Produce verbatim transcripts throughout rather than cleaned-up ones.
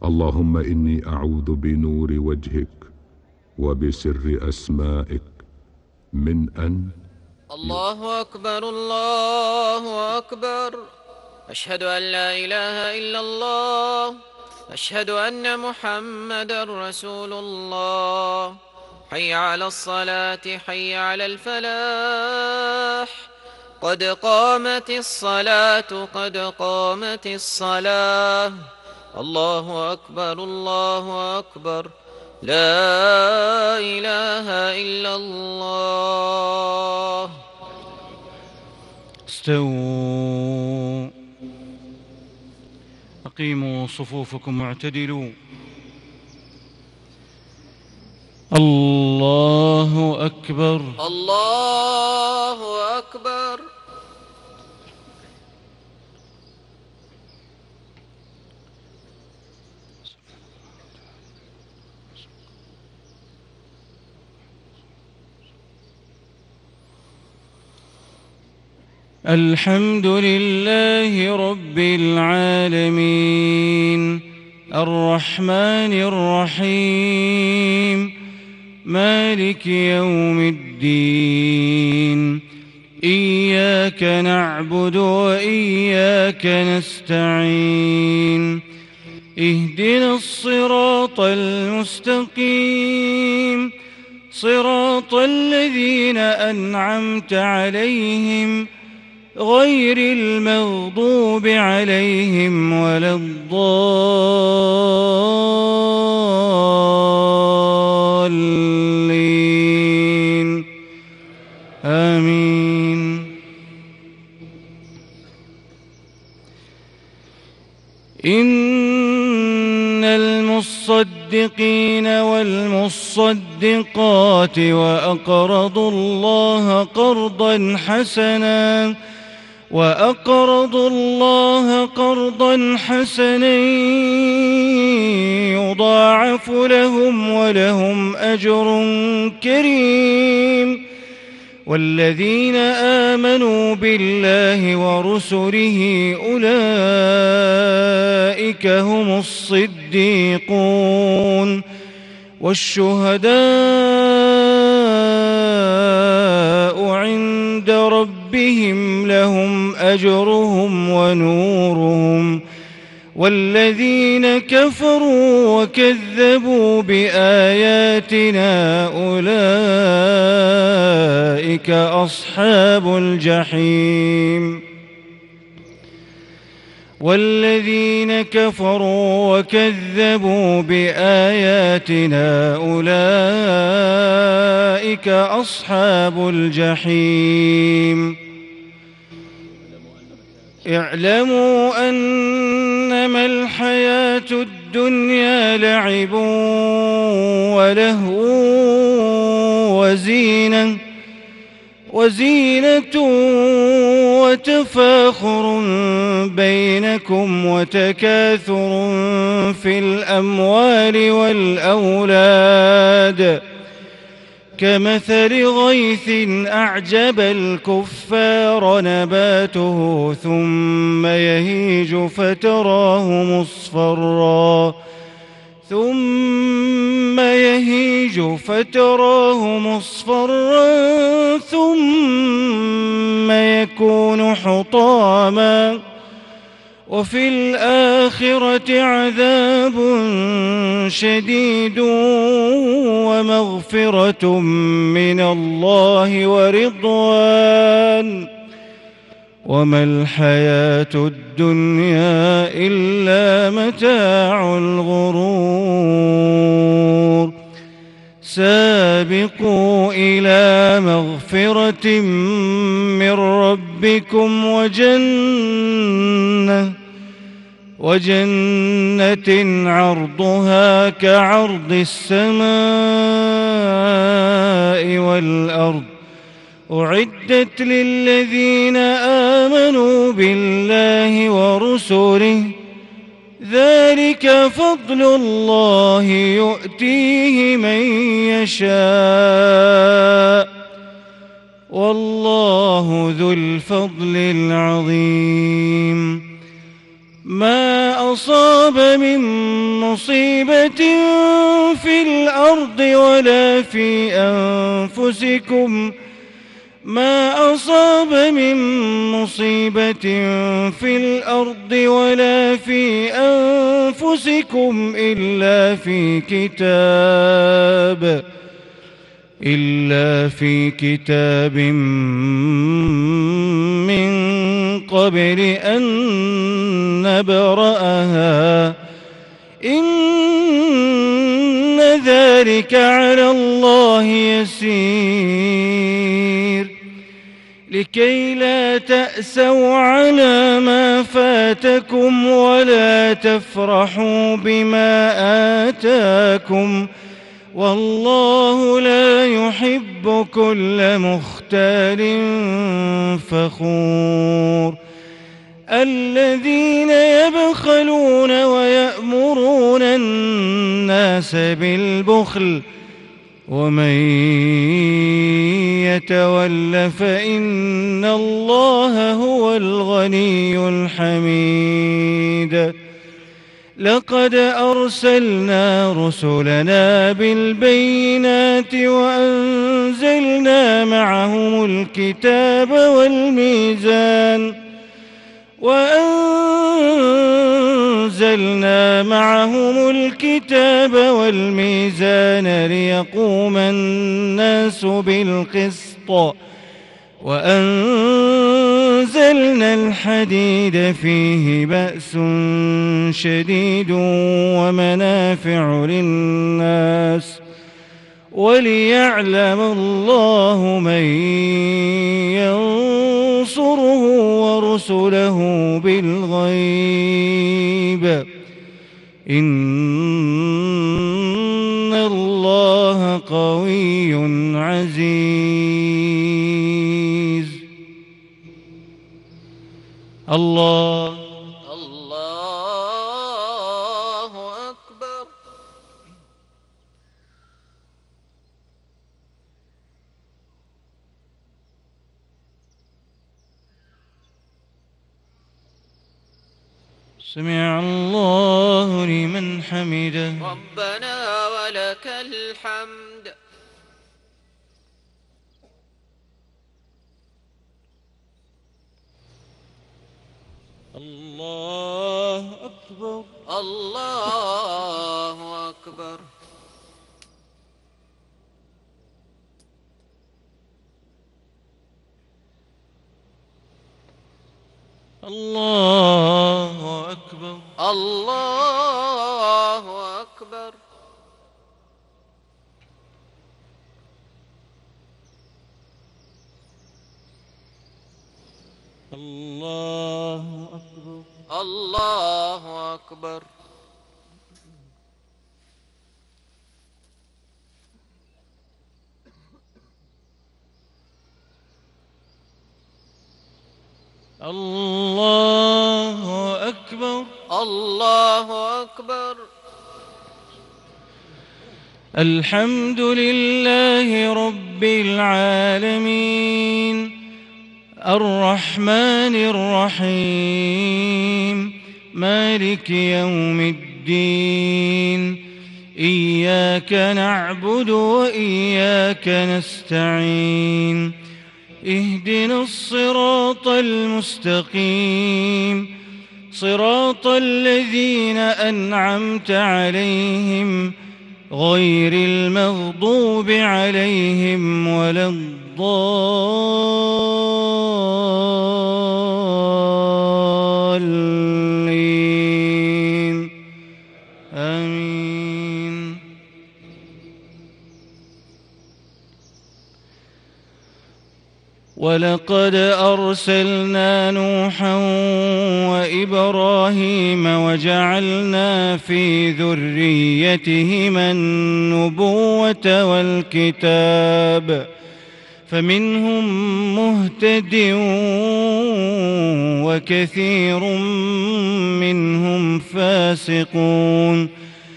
اللهم إني أعوذ بنور وجهك وبسر أسمائك من أن الله أكبر الله أكبر. أشهد أن لا إله إلا الله. أشهد أن محمدا رسول الله. حي على الصلاة حي على الفلاح. قد قامت الصلاة قد قامت الصلاة. الله أكبر الله أكبر. لا إله إلا الله. استووا، أقيموا صفوفكم واعتدلوا. الله أكبر الله أكبر. الحمد لله رب العالمين الرحمن الرحيم مالك يوم الدين. إياك نعبد وإياك نستعين. اهدنا الصراط المستقيم صراط الذين أنعمت عليهم غير المغضوب عليهم ولا الضالين. آمين. إن المصدقين والمصدقات وأقرضوا الله قرضا حسنا وأقرضوا الله قرضا حسنا يضاعف لهم ولهم أجر كريم. والذين آمنوا بالله ورسله أولئك هم الصديقون والشهداء عند ربهم لهم أجرهم ونورهم. والذين كفروا وكذبوا بآياتنا أولئك أصحاب الجحيم. والذين كفروا وكذبوا بآياتنا أولئك أصحاب الجحيم. اعلموا أنما الحياة الدنيا لعب ولهو وزينة وزينة وتفاخر بينكم وتكاثر في الأموال والأولاد كمثل غيث أعجب الكفار نباته ثم يهيج فتراه مصفرا ثم يهيج فتراه مصفرا ثم يكون حطاما وفي الآخرة عذاب شديد ومغفرة من الله ورضوان وما الحياة الدنيا إلا متاع الغرور. سابقوا إلى مغفرة من ربكم وجنة وجنة عرضها كعرض السماء والأرض أعدت للذين آمنوا بالله ورسله ذلك فضل الله يؤتيه من يشاء والله ذو الفضل العظيم. ما أصاب من مصيبة في الأرض ولا في أنفسكم ما أصاب من مصيبة في الأرض ولا في أنفسكم إلا في كتاب إلا في كتاب من قبل أن نبرأها إن ذلك على الله يسير لكي لا تأسوا على ما فاتكم ولا تفرحوا بما آتاكم والله لا يحب كل مختال فخور الذين يبخلون ويأمرون الناس بالبخل ومن يتول فإن الله هو الغني الحميد لقد أرسلنا رسلنا بالبينات وأنزلنا معهم الكتاب والميزان وأنزلنا معهم الكتاب والميزان ليقوم الناس بالقسط وأنزلنا الحديد فيه بأس شديد ومنافع للناس وليعلم الله من ينصره ورسله بالغيب إن الله قوي عزيز الله الله أكبر. سمع الله لمن حمده ربنا ولك الحمد. الله أكبر الله أكبر. الله أكبر الله أكبر. الله أكبر الله أكبر. الله أكبر الله أكبر. الحمد لله رب العالمين الرحمن الرحيم مالك يوم الدين إياك نعبد وإياك نستعين اهدنا الصراط المستقيم صراط الذين أنعمت عليهم غير المغضوب عليهم ولا الضالين آمين. ولقد أرسلنا نوحا وإبراهيم وجعلنا في ذريتهما النبوة والكتاب فمنهم مهتد وكثير منهم فاسقون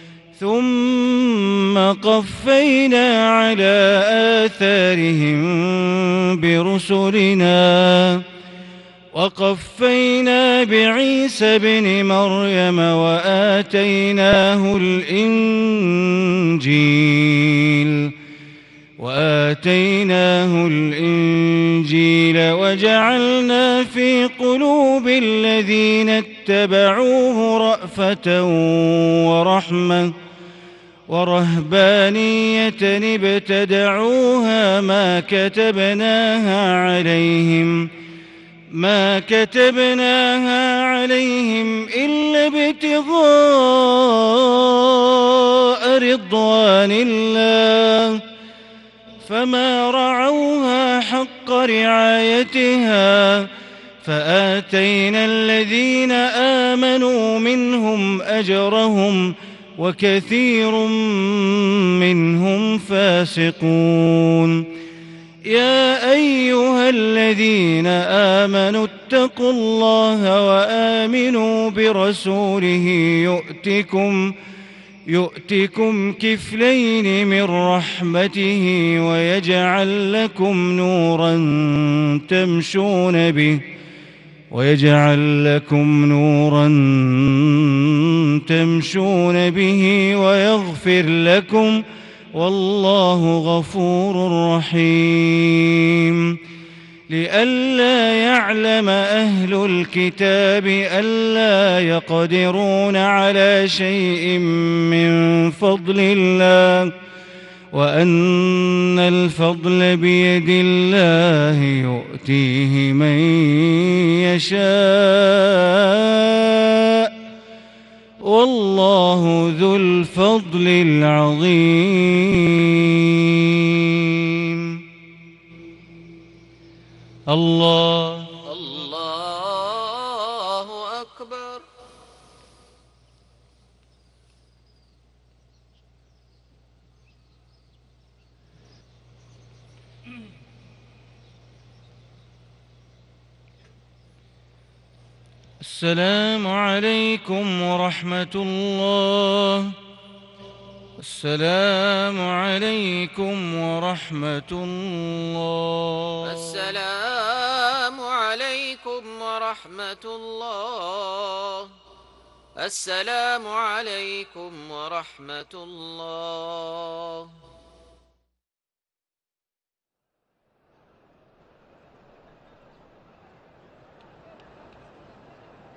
ثم قفينا على آثارهم برسلنا وقفينا بعيسى ابن مريم وآتيناه الإنجيل وآتيناه الإنجيل وجعلنا في قلوب الذين اتبعوه رأفة ورحمة ورهبانية ابتدعوها ما كتبناها عليهم ما كتبناها عليهم إلا ابتغاء رضوان الله فما رعوها حق رعايتها فآتينا الذين آمنوا منهم أجرهم وكثير منهم فاسقون. يا أيها الذين آمنوا اتقوا الله وآمنوا برسوله يؤتكم يؤتكم كفلين من رحمته ويجعل لكم نورا تمشون به ويجعل لكم نورا تمشون به ويغفر لكم والله غفور رحيم. لئلا يعلم أهل الكتاب ألا يقدرون على شيء من فضل الله وأن الفضل بيد الله يؤتيه من يشاء والله ذو الفضل العظيم. الله الله أكبر. السلام عليكم ورحمة الله. السلام عليكم ورحمة الله. السلام عليكم ورحمة الله. السلام عليكم ورحمة الله.